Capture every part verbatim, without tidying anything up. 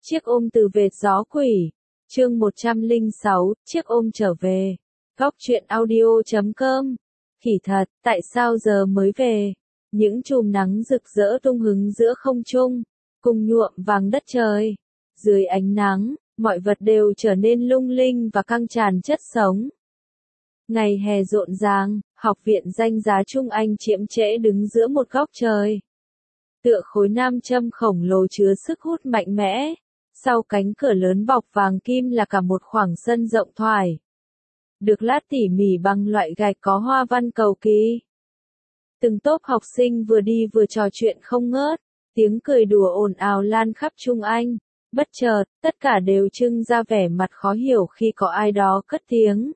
Chiếc ôm từ vệt gió quỷ. Chương một trăm lẻ sáu, chiếc ôm trở về. Góc truyện audio chấm com. Kỳ thật, tại sao giờ mới về? Những chùm nắng rực rỡ tung hứng giữa không trung, cùng nhuộm vàng đất trời. Dưới ánh nắng, mọi vật đều trở nên lung linh và căng tràn chất sống. Ngày hè rộn ràng, học viện danh giá Trung Anh chiếm trễ đứng giữa một góc trời. Tựa khối nam châm khổng lồ chứa sức hút mạnh mẽ. Sau cánh cửa lớn bọc vàng kim là cả một khoảng sân rộng thoải. Được lát tỉ mỉ bằng loại gạch có hoa văn cầu kỳ. Từng tốp học sinh vừa đi vừa trò chuyện không ngớt, tiếng cười đùa ồn ào lan khắp Trung Anh. Bất chợt, tất cả đều trưng ra vẻ mặt khó hiểu khi có ai đó cất tiếng.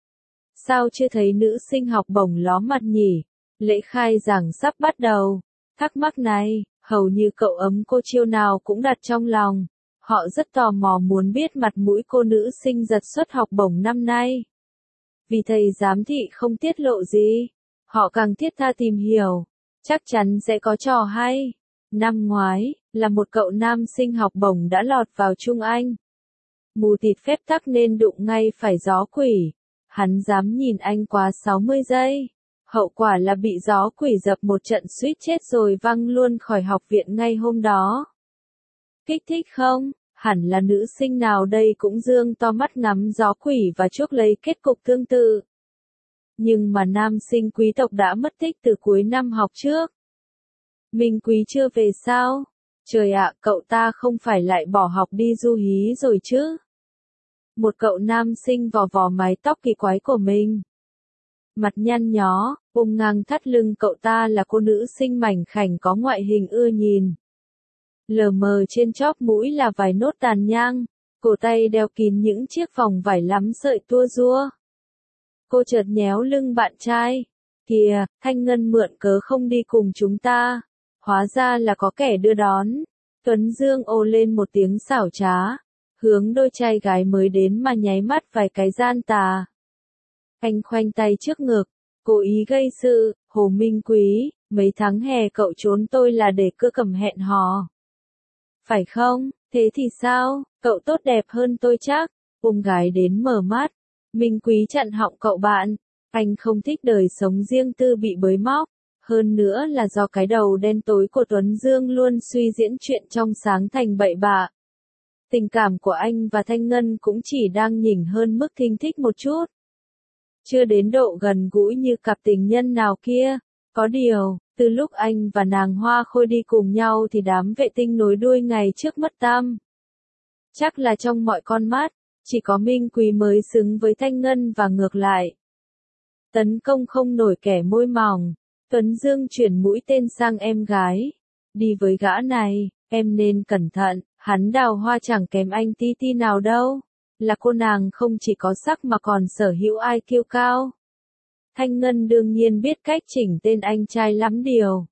Sao chưa thấy nữ sinh học bổng ló mặt nhỉ? Lễ khai giảng sắp bắt đầu. Thắc mắc này, hầu như cậu ấm cô chiêu nào cũng đặt trong lòng. Họ rất tò mò muốn biết mặt mũi cô nữ sinh giật xuất học bổng năm nay. Vì thầy giám thị không tiết lộ gì, họ càng thiết tha tìm hiểu. Chắc chắn sẽ có trò hay. Năm ngoái, là một cậu nam sinh học bổng đã lọt vào Trung Anh. Mù tịt phép tắc nên đụng ngay phải gió quỷ. Hắn dám nhìn anh quá sáu mươi giây. Hậu quả là bị gió quỷ dập một trận suýt chết rồi văng luôn khỏi học viện ngay hôm đó. Kích thích không? Hẳn là nữ sinh nào đây cũng dương to mắt ngắm gió quỷ và chuốc lấy kết cục tương tự. Nhưng mà nam sinh quý tộc đã mất tích từ cuối năm học trước. Minh Quý chưa về sao? Trời ạ, cậu ta không phải lại bỏ học đi du hí rồi chứ? Một cậu nam sinh vò vò mái tóc kỳ quái của mình. Mặt nhăn nhó, ôm ngang thắt lưng cậu ta là cô nữ sinh mảnh khảnh có ngoại hình ưa nhìn. Lờ mờ trên chóp mũi là vài nốt tàn nhang, cổ tay đeo kín những chiếc vòng vải lắm sợi tua rua. Cô chợt nhéo lưng bạn trai. Kìa, Thanh Ngân mượn cớ không đi cùng chúng ta. Hóa ra là có kẻ đưa đón. Tuấn Dương ồ lên một tiếng xảo trá, hướng đôi trai gái mới đến mà nháy mắt vài cái gian tà. Anh khoanh tay trước ngực, cố ý gây sự. Hồ Minh Quý, mấy tháng hè cậu trốn tôi là để cưa cầm hẹn hò. Phải không? Thế thì sao? Cậu tốt đẹp hơn tôi chắc. Ôm gái đến mở mắt. Minh Quý chặn họng cậu bạn. Anh không thích đời sống riêng tư bị bới móc. Hơn nữa là do cái đầu đen tối của Tuấn Dương luôn suy diễn chuyện trong sáng thành bậy bạ. Tình cảm của anh và Thanh Ngân cũng chỉ đang nhỉnh hơn mức thinh thích một chút. Chưa đến độ gần gũi như cặp tình nhân nào kia. Có điều, từ lúc anh và nàng Hoa Khôi đi cùng nhau thì đám vệ tinh nối đuôi ngày trước mất tăm. Chắc là trong mọi con mắt, chỉ có Minh Quý mới xứng với Thanh Ngân và ngược lại. Tấn công không nổi kẻ môi mỏng. Tuấn Dương chuyển mũi tên sang em gái. Đi với gã này, em nên cẩn thận, hắn đào hoa chẳng kém anh tí ti nào đâu. Là cô nàng không chỉ có sắc mà còn sở hữu i kiu cao. Thanh Ngân đương nhiên biết cách chỉnh tên anh trai lắm điều.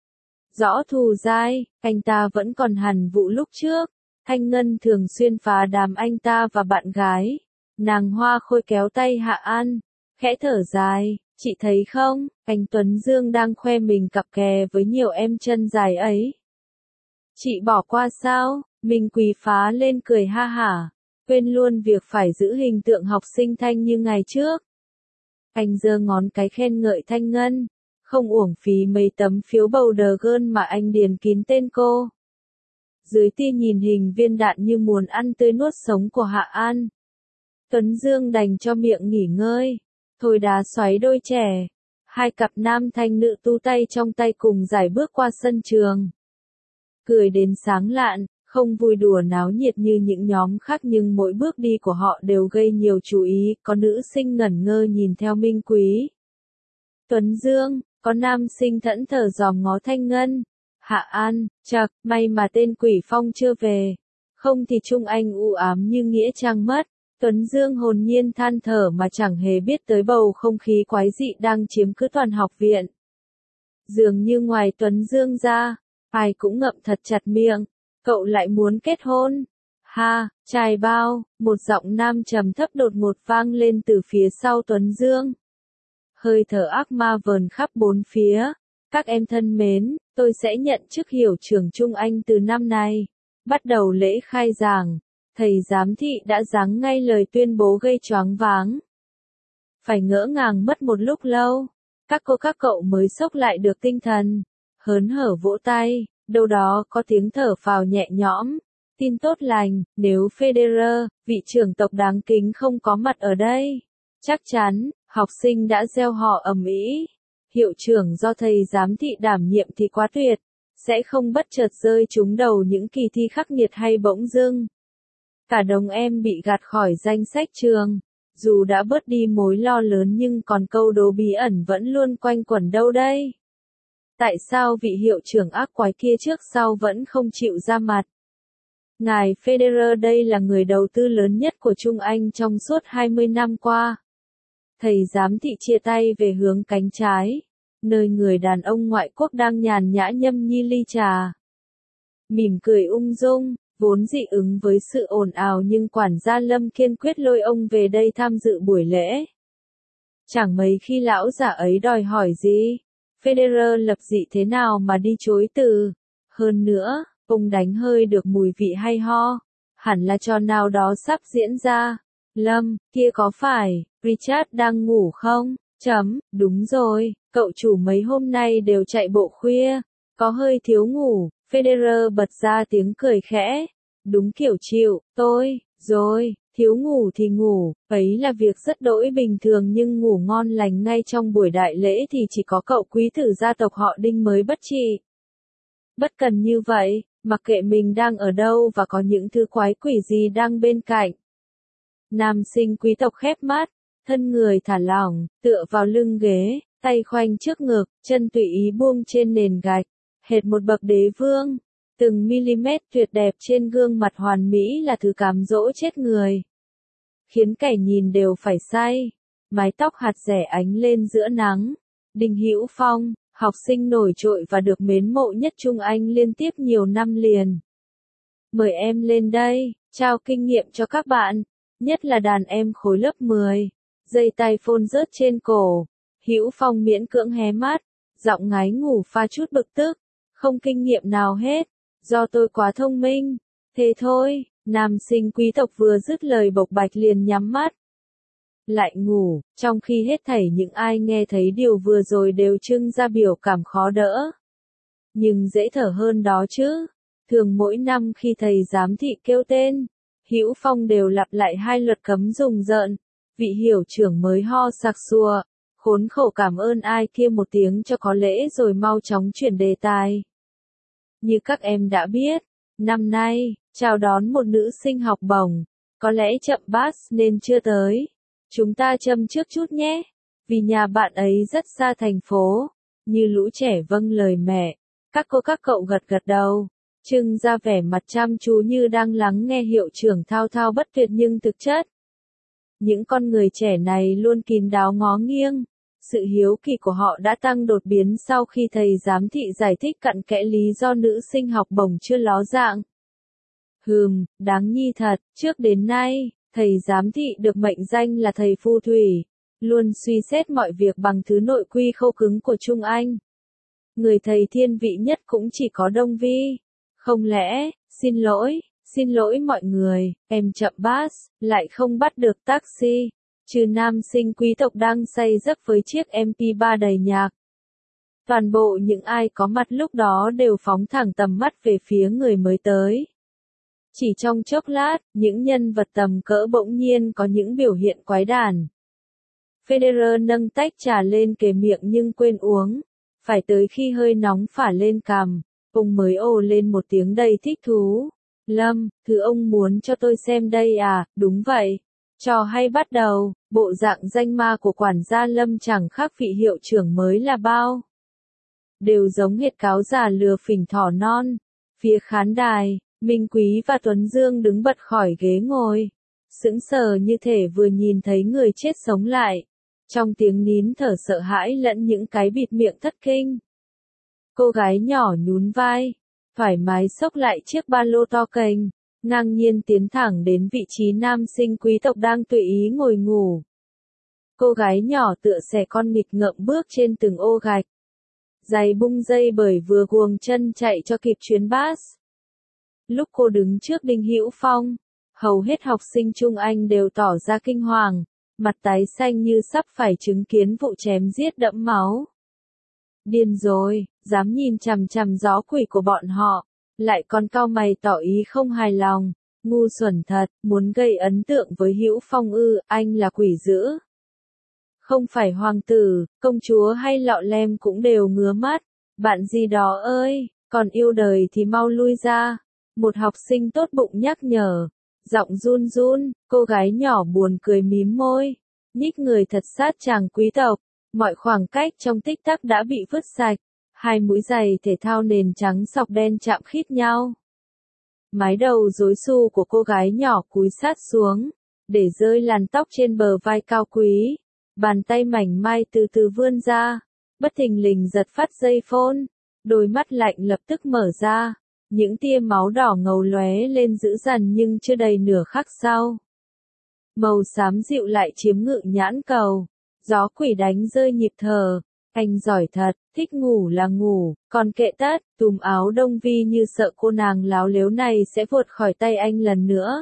Rõ thù dai, anh ta vẫn còn hằn vụ lúc trước. Thanh Ngân thường xuyên phá đám anh ta và bạn gái. Nàng Hoa Khôi kéo tay Hạ An, khẽ thở dài, chị thấy không, anh Tuấn Dương đang khoe mình cặp kè với nhiều em chân dài ấy. Chị bỏ qua sao? Minh Quý phá lên cười ha hả, quên luôn việc phải giữ hình tượng học sinh thanh như ngày trước. Anh giơ ngón cái khen ngợi Thanh Ngân, không uổng phí mấy tấm phiếu bầu đờ gơn mà anh điền kín tên cô. Dưới tia nhìn hình viên đạn như muốn ăn tươi nuốt sống của Hạ An, Tuấn Dương đành cho miệng nghỉ ngơi. Thôi đá xoáy đôi trẻ. Hai cặp nam thanh nữ tu tay trong tay cùng giải bước qua sân trường. Cười đến sáng lạn, không vui đùa náo nhiệt như những nhóm khác nhưng mỗi bước đi của họ đều gây nhiều chú ý. Có nữ sinh ngẩn ngơ nhìn theo Minh Quý. Tuấn Dương, có nam sinh thẫn thờ dòm ngó Thanh Ngân. Hạ An, chậc, may mà tên Quỷ Phong chưa về. Không thì Trung Anh u ám như nghĩa trang mất. Tuấn Dương hồn nhiên than thở mà chẳng hề biết tới bầu không khí quái dị đang chiếm cứ toàn học viện. Dường như ngoài Tuấn Dương ra, ai cũng ngậm thật chặt miệng. Cậu lại muốn kết hôn? Ha, trai bao, một giọng nam trầm thấp đột ngột vang lên từ phía sau Tuấn Dương. Hơi thở ác ma vờn khắp bốn phía. Các em thân mến, tôi sẽ nhận chức hiệu trưởng Trung Anh từ năm nay. Bắt đầu lễ khai giảng, thầy giám thị đã giáng ngay lời tuyên bố gây choáng váng. Phải ngỡ ngàng mất một lúc lâu, các cô các cậu mới xốc lại được tinh thần, hớn hở vỗ tay, đâu đó có tiếng thở phào nhẹ nhõm. Tin tốt lành, nếu Federer, vị trưởng tộc đáng kính không có mặt ở đây, chắc chắn, học sinh đã gieo họ ầm ĩ. Hiệu trưởng do thầy giám thị đảm nhiệm thì quá tuyệt, sẽ không bất chợt rơi trúng đầu những kỳ thi khắc nghiệt hay bỗng dưng. Cả đống em bị gạt khỏi danh sách trường, dù đã bớt đi mối lo lớn nhưng còn câu đố bí ẩn vẫn luôn quanh quẩn đâu đây. Tại sao vị hiệu trưởng ác quái kia trước sau vẫn không chịu ra mặt? Ngài Federer đây là người đầu tư lớn nhất của Trung Anh trong suốt hai mươi năm qua. Thầy giám thị chia tay về hướng cánh trái, nơi người đàn ông ngoại quốc đang nhàn nhã nhâm nhi ly trà. Mỉm cười ung dung, vốn dị ứng với sự ồn ào nhưng quản gia Lâm kiên quyết lôi ông về đây tham dự buổi lễ. Chẳng mấy khi lão già ấy đòi hỏi gì, Federer lập dị thế nào mà đi chối từ. Hơn nữa, ông đánh hơi được mùi vị hay ho, hẳn là trò nào đó sắp diễn ra. Lâm, kia có phải, Richard đang ngủ không? Chấm, đúng rồi, cậu chủ mấy hôm nay đều chạy bộ khuya, có hơi thiếu ngủ. Federer bật ra tiếng cười khẽ. Đúng kiểu chịu, tôi, rồi, thiếu ngủ thì ngủ, ấy là việc rất đỗi bình thường nhưng ngủ ngon lành ngay trong buổi đại lễ thì chỉ có cậu quý tử gia tộc họ Đinh mới bất trị. Bất cần như vậy, mặc kệ mình đang ở đâu và có những thứ quái quỷ gì đang bên cạnh. Nam sinh quý tộc khép mắt, thân người thả lỏng, tựa vào lưng ghế, tay khoanh trước ngực, chân tùy ý buông trên nền gạch, hệt một bậc đế vương. Từng mm tuyệt đẹp trên gương mặt hoàn mỹ là thứ cám dỗ chết người, khiến kẻ nhìn đều phải say. Mái tóc hạt rẻ ánh lên giữa nắng. Đinh Hữu Phong, học sinh nổi trội và được mến mộ nhất Trung Anh liên tiếp nhiều năm liền. Mời em lên đây, trao kinh nghiệm cho các bạn, nhất là đàn em khối lớp mười. Dây tay phone rớt trên cổ. Hữu Phong miễn cưỡng hé mắt, giọng ngái ngủ pha chút bực tức. Không kinh nghiệm nào hết. Do tôi quá thông minh. Thế thôi, nam sinh quý tộc vừa dứt lời bộc bạch liền nhắm mắt. Lại ngủ, trong khi hết thảy những ai nghe thấy điều vừa rồi đều trưng ra biểu cảm khó đỡ. Nhưng dễ thở hơn đó chứ. Thường mỗi năm khi thầy giám thị kêu tên, Hữu Phong đều lặp lại hai luật cấm rùng rợn. Vị hiểu trưởng mới ho sặc sùa, khốn khổ cảm ơn ai kia một tiếng cho có lễ rồi mau chóng chuyển đề tài. Như các em đã biết, năm nay, chào đón một nữ sinh học bổng, có lẽ chậm bass nên chưa tới. Chúng ta châm trước chút nhé, vì nhà bạn ấy rất xa thành phố. Như lũ trẻ vâng lời mẹ, các cô các cậu gật gật đầu, trưng ra vẻ mặt chăm chú như đang lắng nghe hiệu trưởng thao thao bất tuyệt nhưng thực chất. Những con người trẻ này luôn kín đáo ngó nghiêng. Sự hiếu kỳ của họ đã tăng đột biến sau khi thầy giám thị giải thích cặn kẽ lý do nữ sinh học bổng chưa ló dạng. Hừm, đáng nghi thật, trước đến nay, thầy giám thị được mệnh danh là thầy phù thủy, luôn suy xét mọi việc bằng thứ nội quy khâu cứng của Trung Anh. Người thầy thiên vị nhất cũng chỉ có Đông Vi. Không lẽ, xin lỗi, xin lỗi mọi người, em chậm bass, lại không bắt được taxi. Trừ nam sinh quý tộc đang say giấc với chiếc em pê ba đầy nhạc. Toàn bộ những ai có mặt lúc đó đều phóng thẳng tầm mắt về phía người mới tới. Chỉ trong chốc lát, những nhân vật tầm cỡ bỗng nhiên có những biểu hiện quái đản. Federer nâng tách trà lên kề miệng nhưng quên uống. Phải tới khi hơi nóng phả lên cằm, ông mới ồ lên một tiếng đầy thích thú. Lâm, thứ ông muốn cho tôi xem đây à, đúng vậy. Trò hay bắt đầu, bộ dạng danh ma của quản gia Lâm chẳng khác vị hiệu trưởng mới là bao. Đều giống hệt cáo già lừa phỉnh thỏ non. Phía khán đài, Minh Quý và Tuấn Dương đứng bật khỏi ghế ngồi. Sững sờ như thể vừa nhìn thấy người chết sống lại. Trong tiếng nín thở sợ hãi lẫn những cái bịt miệng thất kinh. Cô gái nhỏ nhún vai, thoải mái xốc lại chiếc ba lô to cành. Ngang nhiên tiến thẳng đến vị trí nam sinh quý tộc đang tùy ý ngồi ngủ. Cô gái nhỏ tựa xẻ con nghịch ngợm bước trên từng ô gạch. Giày bung dây bởi vừa guồng chân chạy cho kịp chuyến bass. Lúc cô đứng trước Đinh Hữu Phong, hầu hết học sinh Trung Anh đều tỏ ra kinh hoàng, mặt tái xanh như sắp phải chứng kiến vụ chém giết đẫm máu. Điên rồi, dám nhìn chằm chằm gió quỷ của bọn họ, lại còn cau mày tỏ ý không hài lòng, ngu xuẩn thật, muốn gây ấn tượng với Hữu Phong ư, anh là quỷ dữ. Không phải hoàng tử, công chúa hay lọ lem cũng đều ngứa mắt, bạn gì đó ơi, còn yêu đời thì mau lui ra. Một học sinh tốt bụng nhắc nhở, giọng run run, cô gái nhỏ buồn cười mím môi, nhích người thật sát chàng quý tộc, mọi khoảng cách trong tích tắc đã bị vứt sạch, hai mũi giày thể thao nền trắng sọc đen chạm khít nhau. Mái đầu rối xù của cô gái nhỏ cúi sát xuống, để rơi làn tóc trên bờ vai cao quý, bàn tay mảnh mai từ từ vươn ra, bất thình lình giật phát dây phone, đôi mắt lạnh lập tức mở ra. Những tia máu đỏ ngầu lóe lên dữ dằn nhưng chưa đầy nửa khắc sau. Màu xám dịu lại chiếm ngự nhãn cầu. Gió quỷ đánh rơi nhịp thở. Anh giỏi thật, thích ngủ là ngủ, còn kệ tất, túm áo Đông Vi như sợ cô nàng láo lếu này sẽ vụt khỏi tay anh lần nữa.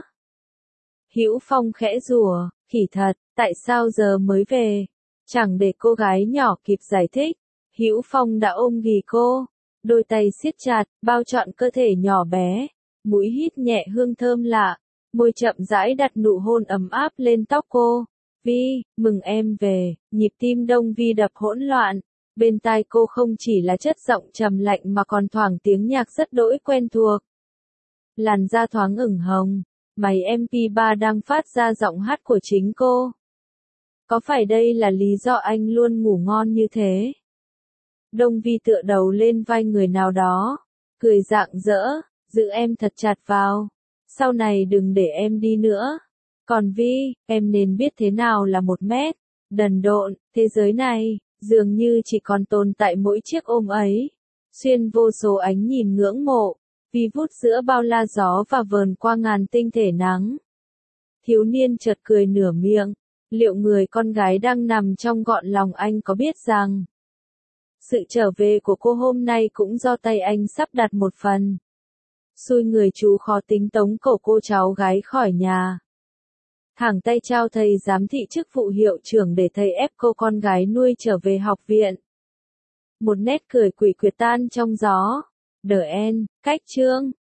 Hữu Phong khẽ rủa, khỉ thật, tại sao giờ mới về? Chẳng để cô gái nhỏ kịp giải thích. Hữu Phong đã ôm ghì cô. Đôi tay siết chặt, bao trọn cơ thể nhỏ bé, mũi hít nhẹ hương thơm lạ, môi chậm rãi đặt nụ hôn ấm áp lên tóc cô. Vi, mừng em về, nhịp tim Đông Vi đập hỗn loạn, bên tai cô không chỉ là chất giọng trầm lạnh mà còn thoảng tiếng nhạc rất đỗi quen thuộc. Làn da thoáng ửng hồng, máy em pê ba đang phát ra giọng hát của chính cô. Có phải đây là lý do anh luôn ngủ ngon như thế? Đông Vi tựa đầu lên vai người nào đó, cười rạng rỡ, giữ em thật chặt vào, sau này đừng để em đi nữa. Còn Vi, em nên biết thế nào là một mét, đần độn, thế giới này, dường như chỉ còn tồn tại mỗi chiếc ôm ấy. Xuyên vô số ánh nhìn ngưỡng mộ, Vi vút giữa bao la gió và vờn qua ngàn tinh thể nắng. Thiếu niên chợt cười nửa miệng, liệu người con gái đang nằm trong gọn lòng anh có biết rằng sự trở về của cô hôm nay cũng do tay anh sắp đặt một phần. Xui người chú khó tính tống cổ cô cháu gái khỏi nhà. Thẳng tay trao thầy giám thị chức vụ hiệu trưởng để thầy ép cô con gái nuôi trở về học viện. Một nét cười quỷ quyệt tan trong gió. Đờ en, cách chương.